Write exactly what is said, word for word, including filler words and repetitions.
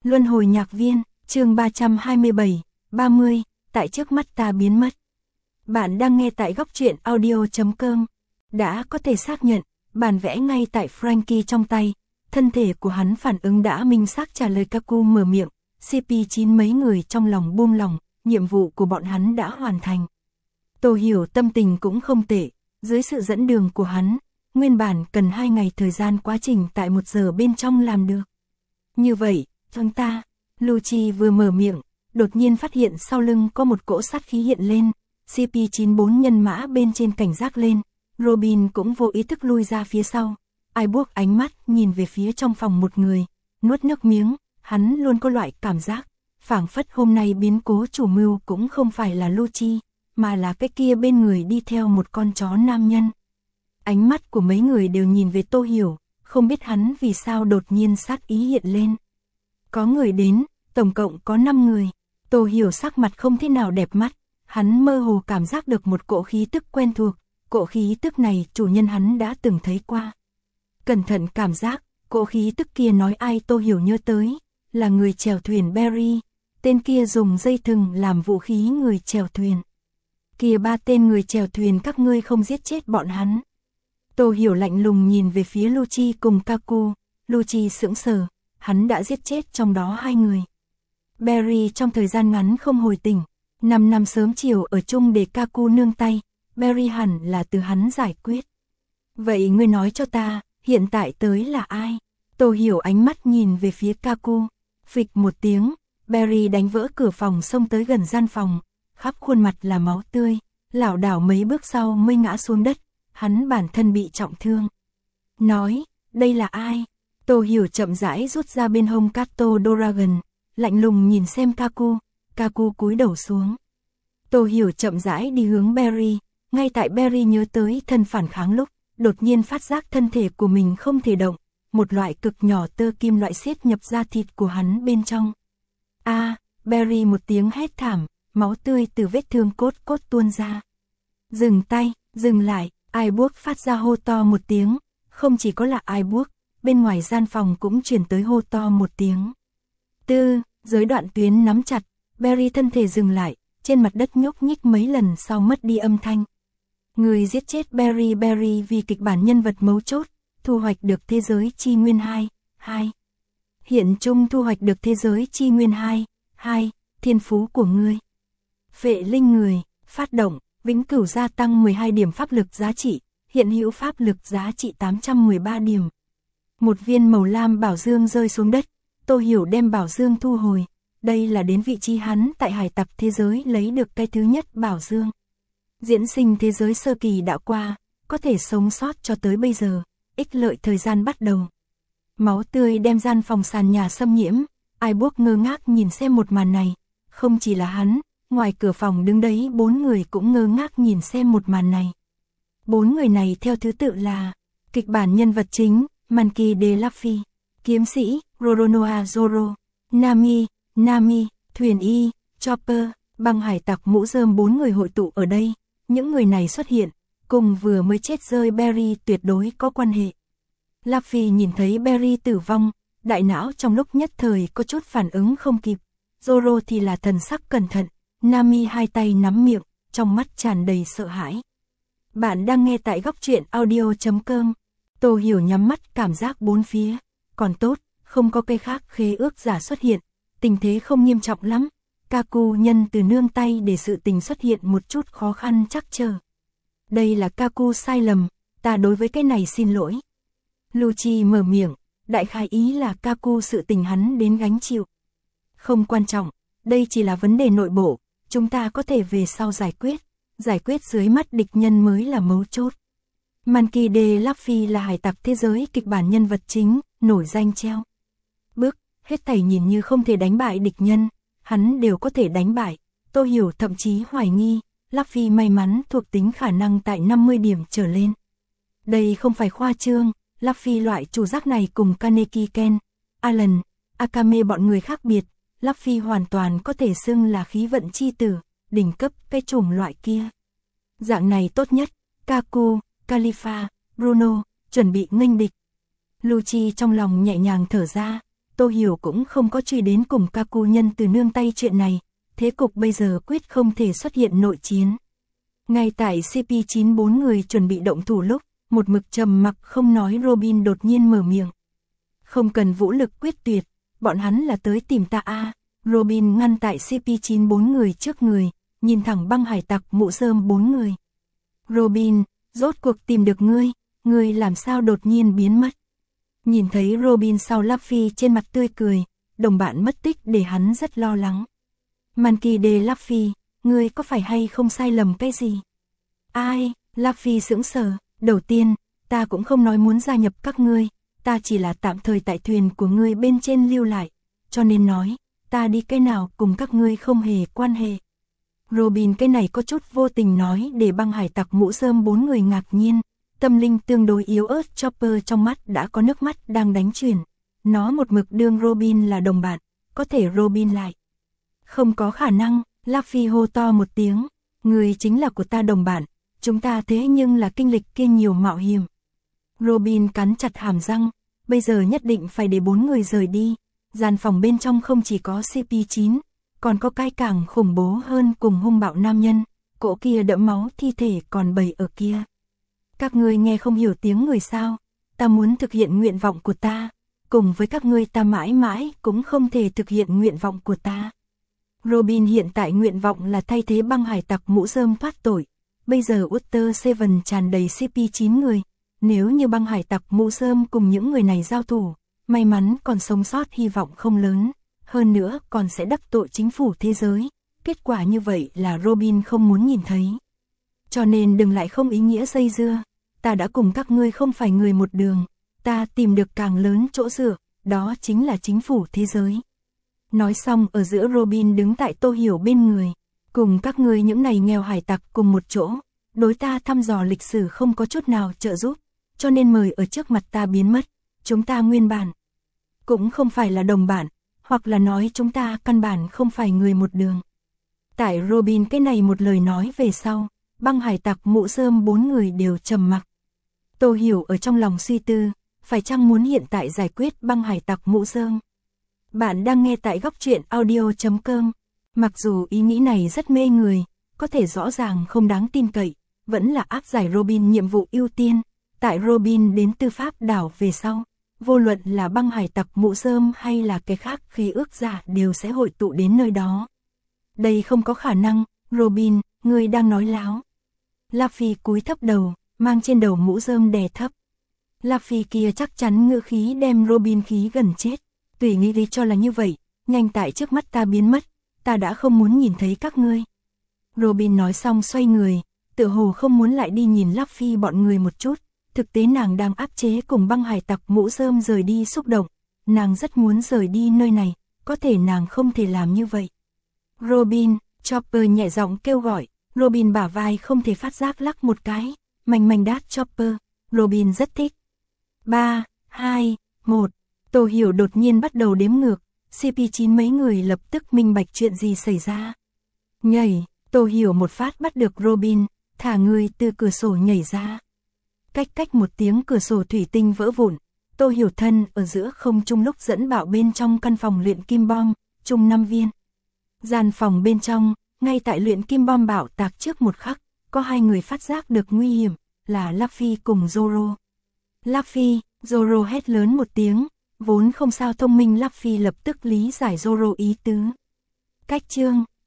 Luân hồi nhạc viên, chương ba trăm hai mươi bảy, ba mươi, tại trước mắt ta biến mất. Bạn đang nghe tại góc truyện audio chấm com. Đã có thể xác nhận, bản vẽ ngay tại Franky trong tay, thân thể của hắn phản ứng đã minh xác trả lời Kaku mở miệng, xê pê chín mấy người trong lòng buông lòng, nhiệm vụ của bọn hắn đã hoàn thành. Tô Hiểu tâm tình cũng không tệ, dưới sự dẫn đường của hắn, nguyên bản cần hai ngày thời gian quá trình tại một giờ bên trong làm được. Như vậy, chúng ta, Lucci vừa mở miệng, đột nhiên phát hiện sau lưng có một cỗ sát khí hiện lên, xê pê chín bốn nhân mã bên trên cảnh giác lên, Robin cũng vô ý thức lui ra phía sau, ai buốc ánh mắt nhìn về phía trong phòng một người, nuốt nước miếng, hắn luôn có loại cảm giác, phảng phất hôm nay biến cố chủ mưu cũng không phải là Lucci, mà là cái kia bên người đi theo một con chó nam nhân. Ánh mắt của mấy người đều nhìn về Tô Hiểu, không biết hắn vì sao đột nhiên sát ý hiện lên. Có người đến, tổng cộng có năm người. Tô Hiểu sắc mặt không thế nào đẹp mắt, hắn mơ hồ cảm giác được một cỗ khí tức quen thuộc, cỗ khí tức này chủ nhân hắn đã từng thấy qua. Cẩn thận cảm giác, cỗ khí tức kia nói ai Tô Hiểu nhớ tới, là người chèo thuyền Barry, tên kia dùng dây thừng làm vũ khí người chèo thuyền. Kia ba tên người chèo thuyền các ngươi không giết chết bọn hắn. Tô Hiểu lạnh lùng nhìn về phía Lucci cùng Kaku, Lucci sững sờ, hắn đã giết chết trong đó hai người. Barry trong thời gian ngắn không hồi tỉnh, năm năm sớm chiều ở chung để Kaku nương tay, Barry hẳn là từ hắn giải quyết. Vậy ngươi nói cho ta, hiện tại tới là ai? Tô Hiểu ánh mắt nhìn về phía Kaku, phịch một tiếng, Barry đánh vỡ cửa phòng xông tới gần gian phòng, khắp khuôn mặt là máu tươi, lảo đảo mấy bước sau mới ngã xuống đất, hắn bản thân bị trọng thương. Nói, đây là ai? Tô Hiểu chậm rãi rút ra bên hông Kato Dragon, lạnh lùng nhìn xem Kaku, Kaku cúi đầu xuống. Tô Hiểu chậm rãi đi hướng Barry, ngay tại Barry nhớ tới thân phản kháng lúc, đột nhiên phát giác thân thể của mình không thể động, một loại cực nhỏ tơ kim loại siết nhập da thịt của hắn bên trong. A, à, Barry một tiếng hét thảm, máu tươi từ vết thương cốt cốt tuôn ra. Dừng tay, dừng lại, ai buốc phát ra hô to một tiếng, không chỉ có là ai buốc, bên ngoài gian phòng cũng truyền tới hô to một tiếng. Tư, giới đoạn tuyến nắm chặt, Barry thân thể dừng lại, trên mặt đất nhúc nhích mấy lần sau mất đi âm thanh. Người giết chết Barry Barry vì kịch bản nhân vật mấu chốt, thu hoạch được thế giới chi nguyên hai, hai. Hiện chung thu hoạch được thế giới chi nguyên hai, hai, thiên phú của ngươi. Phệ linh người, phát động, vĩnh cửu gia tăng mười hai điểm pháp lực giá trị, hiện hữu pháp lực giá trị tám trăm mười ba điểm. Một viên màu lam bảo dương rơi xuống đất, Tô Hiểu đem bảo dương thu hồi, đây là đến vị trí hắn tại hải tặc thế giới lấy được cái thứ nhất bảo dương. Diễn sinh thế giới sơ kỳ đã qua, có thể sống sót cho tới bây giờ, ích lợi thời gian bắt đầu. Máu tươi đem gian phòng sàn nhà xâm nhiễm, ai buốc ngơ ngác nhìn xem một màn này, không chỉ là hắn, ngoài cửa phòng đứng đấy bốn người cũng ngơ ngác nhìn xem một màn này. Bốn người này theo thứ tự là, kịch bản nhân vật chính, Monkey D. Luffy, kiếm sĩ, Roronoa Zoro, Nami, Nami, thuyền y, Chopper, băng hải tặc mũ rơm bốn người hội tụ ở đây, những người này xuất hiện, cùng vừa mới chết rơi Barry tuyệt đối có quan hệ. Luffy nhìn thấy Barry tử vong, đại não trong lúc nhất thời có chút phản ứng không kịp, Zoro thì là thần sắc cẩn thận, Nami hai tay nắm miệng, trong mắt tràn đầy sợ hãi. Bạn đang nghe tại góc truyện audio chấm com. Tô Hiểu nhắm mắt cảm giác bốn phía, còn tốt, không có cây khác khế ước giả xuất hiện, tình thế không nghiêm trọng lắm. Kaku nhân từ nương tay để sự tình xuất hiện một chút khó khăn chắc chờ. Đây là Kaku sai lầm, ta đối với cái này xin lỗi. Lucci mở miệng, đại khái ý là Kaku sự tình hắn đến gánh chịu. Không quan trọng, đây chỉ là vấn đề nội bộ, chúng ta có thể về sau giải quyết, giải quyết dưới mắt địch nhân mới là mấu chốt. Monkey D. Luffy là hải tặc thế giới kịch bản nhân vật chính, nổi danh treo. Bước, hết thảy nhìn như không thể đánh bại địch nhân, hắn đều có thể đánh bại. Tô Hiểu thậm chí hoài nghi, Luffy may mắn thuộc tính khả năng tại năm mươi điểm trở lên. Đây không phải khoa trương, Luffy loại chủ giác này cùng Kaneki Ken, Alan, Akame bọn người khác biệt, Luffy hoàn toàn có thể xưng là khí vận chi tử, đỉnh cấp cái chủng loại kia. Dạng này tốt nhất, Kaku, Khalifa, Bruno, chuẩn bị nghênh địch. Lucci trong lòng nhẹ nhàng thở ra, Tô Hiểu cũng không có truy đến cùng Kaku nhân từ nương tay chuyện này, thế cục bây giờ quyết không thể xuất hiện nội chiến. Ngay tại xê pê chín bốn người chuẩn bị động thủ lúc, một mực trầm mặc không nói Robin đột nhiên mở miệng. Không cần vũ lực quyết tuyệt, bọn hắn là tới tìm ta a. À. Robin ngăn tại xê pê chín bốn người trước người, nhìn thẳng băng hải tặc mũ rơm bốn người. Robin, rốt cuộc tìm được ngươi, ngươi làm sao đột nhiên biến mất. Nhìn thấy Robin sau Luffy trên mặt tươi cười, đồng bạn mất tích để hắn rất lo lắng. Monkey D. Luffy, ngươi có phải hay không sai lầm cái gì? Ai? Luffy sững sờ, đầu tiên, ta cũng không nói muốn gia nhập các ngươi, ta chỉ là tạm thời tại thuyền của ngươi bên trên lưu lại, cho nên nói, ta đi cái nào cùng các ngươi không hề quan hệ. Robin cái này có chút vô tình nói để băng hải tặc mũ rơm bốn người ngạc nhiên, tâm linh tương đối yếu ớt Chopper trong mắt đã có nước mắt đang đánh chuyển. Nó một mực đương Robin là đồng bạn, có thể Robin lại. Không có khả năng, Luffy hô to một tiếng, người chính là của ta đồng bạn, chúng ta thế nhưng là kinh lịch kia nhiều mạo hiểm. Robin cắn chặt hàm răng, bây giờ nhất định phải để bốn người rời đi, gian phòng bên trong không chỉ có xê pê chín, còn có cái càng khủng bố hơn cùng hung bạo nam nhân, cỗ kia đẫm máu thi thể còn bầy ở kia. Các ngươi nghe không hiểu tiếng người sao, ta muốn thực hiện nguyện vọng của ta, cùng với các ngươi ta mãi mãi cũng không thể thực hiện nguyện vọng của ta. Robin hiện tại nguyện vọng là thay thế băng hải tặc mũ rơm thoát tội, bây giờ Water Seven tràn đầy xê pê chín người, nếu như băng hải tặc mũ rơm cùng những người này giao thủ, may mắn còn sống sót hy vọng không lớn, hơn nữa còn sẽ đắc tội chính phủ thế giới, kết quả như vậy là Robin không muốn nhìn thấy. Cho nên đừng lại không ý nghĩa dây dưa, ta đã cùng các ngươi không phải người một đường, ta tìm được càng lớn chỗ dựa, đó chính là chính phủ thế giới. Nói xong ở giữa Robin đứng tại Tô Hiểu bên người, cùng các ngươi những này nghèo hải tặc cùng một chỗ, đối ta thăm dò lịch sử không có chút nào trợ giúp, cho nên mời ở trước mặt ta biến mất, chúng ta nguyên bản cũng không phải là đồng bản, hoặc là nói chúng ta căn bản không phải người một đường. Tại Robin cái này một lời nói về sau, băng hải tặc mũ rơm bốn người đều trầm mặc. Tô Hiểu ở trong lòng suy tư, phải chăng muốn hiện tại giải quyết băng hải tặc mũ rơm. Bạn đang nghe tại góc truyện audio chấm com. Mặc dù ý nghĩ này rất mê người, có thể rõ ràng không đáng tin cậy, vẫn là áp giải Robin nhiệm vụ ưu tiên. Tại Robin đến tư pháp đảo về sau, vô luận là băng hải tặc mũ rơm hay là cái khác khí ước giả đều sẽ hội tụ đến nơi đó. Đây không có khả năng, Robin, ngươi đang nói láo. Luffy cúi thấp đầu, mang trên đầu mũ rơm đè thấp. Luffy kia chắc chắn ngữ khí đem Robin khí gần chết. Tùy nghĩ lý cho là như vậy, nhanh tại trước mắt ta biến mất, ta đã không muốn nhìn thấy các ngươi. Robin nói xong xoay người, tựa hồ không muốn lại đi nhìn Luffy bọn người một chút, thực tế nàng đang áp chế cùng băng hải tặc mũ rơm rời đi xúc động, nàng rất muốn rời đi nơi này, có thể nàng không thể làm như vậy. Robin, Chopper nhẹ giọng kêu gọi, Robin bả vai không thể phát giác lắc một cái, manh manh đát Chopper, Robin rất thích. ba, hai, một, Tô Hiểu đột nhiên bắt đầu đếm ngược, xê pê chín mấy người lập tức minh bạch chuyện gì xảy ra. Nhảy, Tô Hiểu một phát bắt được Robin, thả người từ cửa sổ nhảy ra. Cách cách một tiếng cửa sổ thủy tinh vỡ vụn, Tô Hiểu thân ở giữa không trung lúc dẫn bạo bên trong căn phòng luyện kim bom, chung năm viên. Gian phòng bên trong, ngay tại luyện kim bom bạo tạc trước một khắc, có hai người phát giác được nguy hiểm, là Luffy cùng Zoro. Luffy, Zoro hét lớn một tiếng, vốn không sao thông minh Luffy lập tức lý giải Zoro ý tứ. Cách chương